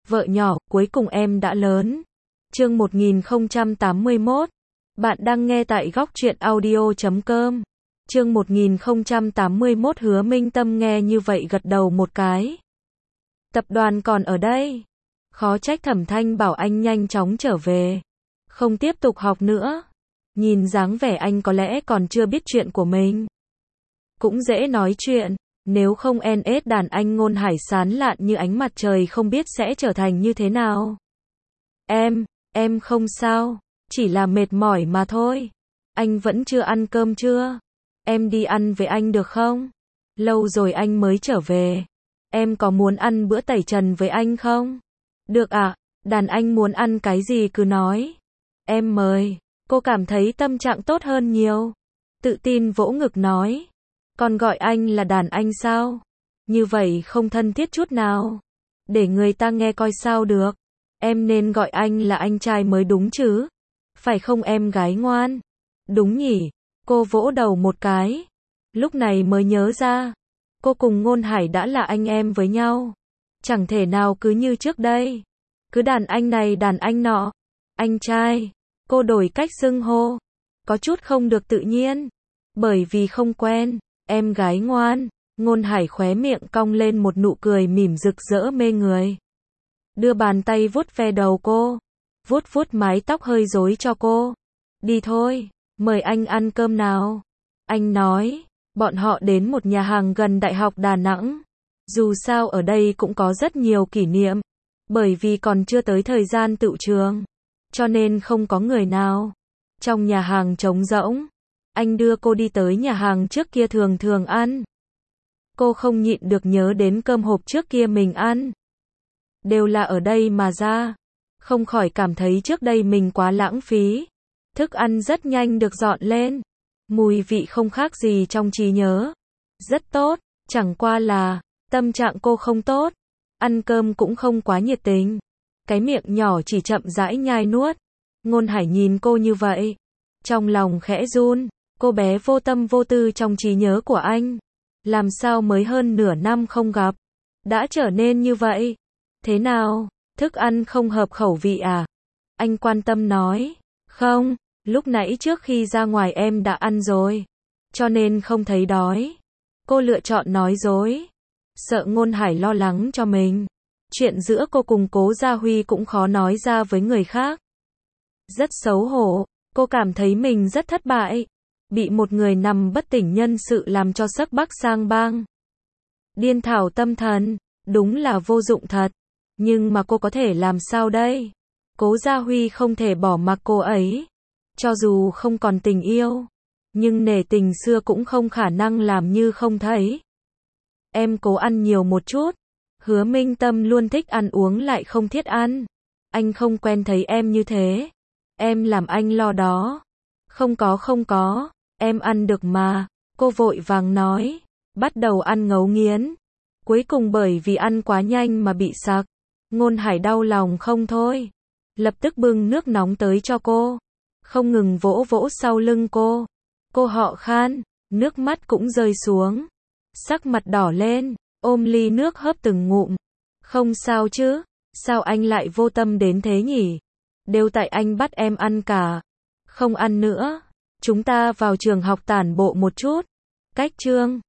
Vợ nhỏ, cuối cùng em đã lớn. Chương 1081. Bạn đang nghe tại góc truyện audio.com. Chương 1081. Hứa Minh Tâm nghe như vậy gật đầu một cái. Tập đoàn còn ở đây. Khó trách Thẩm Thanh bảo anh nhanh chóng trở về. Không tiếp tục học nữa. Nhìn dáng vẻ anh có lẽ còn chưa biết chuyện của mình. Cũng dễ nói chuyện. Nếu không NS đàn anh Ngôn Hải sán lạn như ánh mặt trời không biết sẽ trở thành như thế nào. Em không sao. Chỉ là mệt mỏi mà thôi. Anh vẫn chưa ăn cơm chưa? Em đi ăn với anh được không? Lâu rồi anh mới trở về. Em có muốn ăn bữa tẩy trần với anh không? Được ạ, đàn anh muốn ăn cái gì cứ nói. Em mời. Cô cảm thấy tâm trạng tốt hơn nhiều. Tự tin vỗ ngực nói. Còn gọi anh là đàn anh sao? Như vậy không thân thiết chút nào. Để người ta nghe coi sao được. Em nên gọi anh là anh trai mới đúng chứ. Phải không em gái ngoan? Đúng nhỉ? Cô vỗ đầu một cái. Lúc này mới nhớ ra. Cô cùng Ngôn Hải đã là anh em với nhau. Chẳng thể nào cứ như trước đây. Cứ đàn anh này đàn anh nọ. Anh trai. Cô đổi cách xưng hô. Có chút không được tự nhiên. Bởi vì không quen. Em gái ngoan. Ngôn Hải khóe miệng cong lên một nụ cười mỉm rực rỡ mê người. Đưa bàn tay vuốt ve đầu cô. Vuốt mái tóc hơi rối cho cô. Đi thôi, mời anh ăn cơm nào. Anh nói, bọn họ đến một nhà hàng gần Đại học Đà Nẵng. Dù sao ở đây cũng có rất nhiều kỷ niệm. Bởi vì còn chưa tới thời gian tựu trường. Cho nên không có người nào. Trong nhà hàng trống rỗng. Anh đưa cô đi tới nhà hàng trước kia thường ăn. Cô không nhịn được nhớ đến cơm hộp trước kia mình ăn. Đều là ở đây mà ra. Không khỏi cảm thấy trước đây mình quá lãng phí. Thức ăn rất nhanh được dọn lên. Mùi vị không khác gì trong trí nhớ. Rất tốt, chẳng qua là tâm trạng cô không tốt. Ăn cơm cũng không quá nhiệt tình. Cái miệng nhỏ chỉ chậm rãi nhai nuốt. Ngôn Hải nhìn cô như vậy. Trong lòng khẽ run. Cô bé vô tâm vô tư trong trí nhớ của anh. Làm sao mới hơn nửa năm không gặp. Đã trở nên như vậy. Thế nào, thức ăn không hợp khẩu vị à? Anh quan tâm nói. Không, lúc nãy trước khi ra ngoài em đã ăn rồi. Cho nên không thấy đói. Cô lựa chọn nói dối. Sợ Ngôn Hải lo lắng cho mình. Chuyện giữa cô cùng Cố Gia Huy cũng khó nói ra với người khác. Rất xấu hổ. Cô cảm thấy mình rất thất bại. Bị một người nằm bất tỉnh nhân sự làm cho sắc bắc sang bang. Điên thảo tâm thần. Đúng là vô dụng thật. Nhưng mà cô có thể làm sao đây? Cố Gia Huy không thể bỏ mặc cô ấy. Cho dù không còn tình yêu. Nhưng nể tình xưa cũng không khả năng làm như không thấy. Em cố ăn nhiều một chút. Hứa Minh Tâm luôn thích ăn uống lại không thiết ăn. Anh không quen thấy em như thế. Em làm anh lo đó. Không có. Em ăn được mà. Cô vội vàng nói. Bắt đầu ăn ngấu nghiến. Cuối cùng bởi vì ăn quá nhanh mà bị sặc. Ngôn Hải đau lòng không thôi. Lập tức bưng nước nóng tới cho cô. Không ngừng vỗ sau lưng cô. Cô họ khan. Nước mắt cũng rơi xuống. Sắc mặt đỏ lên. Ôm ly nước hớp từng ngụm. Không sao chứ. Sao anh lại vô tâm đến thế nhỉ? Đều tại anh bắt em ăn cả. Không ăn nữa. Chúng ta vào trường học tản bộ một chút. Cách chương